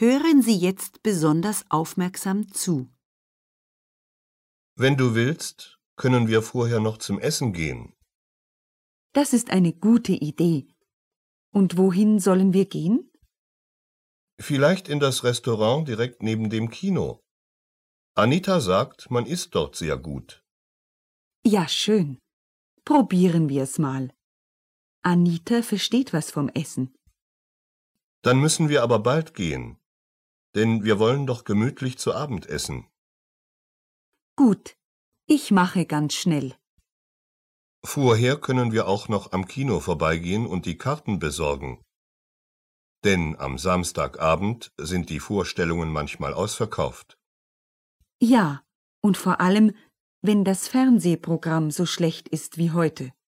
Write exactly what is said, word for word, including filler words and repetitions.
Hören Sie jetzt besonders aufmerksam zu. Wenn du willst, können wir vorher noch zum Essen gehen. Das ist eine gute Idee. Und wohin sollen wir gehen? Vielleicht in das Restaurant direkt neben dem Kino. Anita sagt, man isst dort sehr gut. Ja, schön. Probieren wir es mal. Anita versteht was vom Essen. Dann müssen wir aber bald gehen, denn wir wollen doch gemütlich zu Abend essen. Gut, ich mache ganz schnell. Vorher können wir auch noch am Kino vorbeigehen und die Karten besorgen. Denn am Samstagabend sind die Vorstellungen manchmal ausverkauft. Ja, und vor allem, wenn das Fernsehprogramm so schlecht ist wie heute.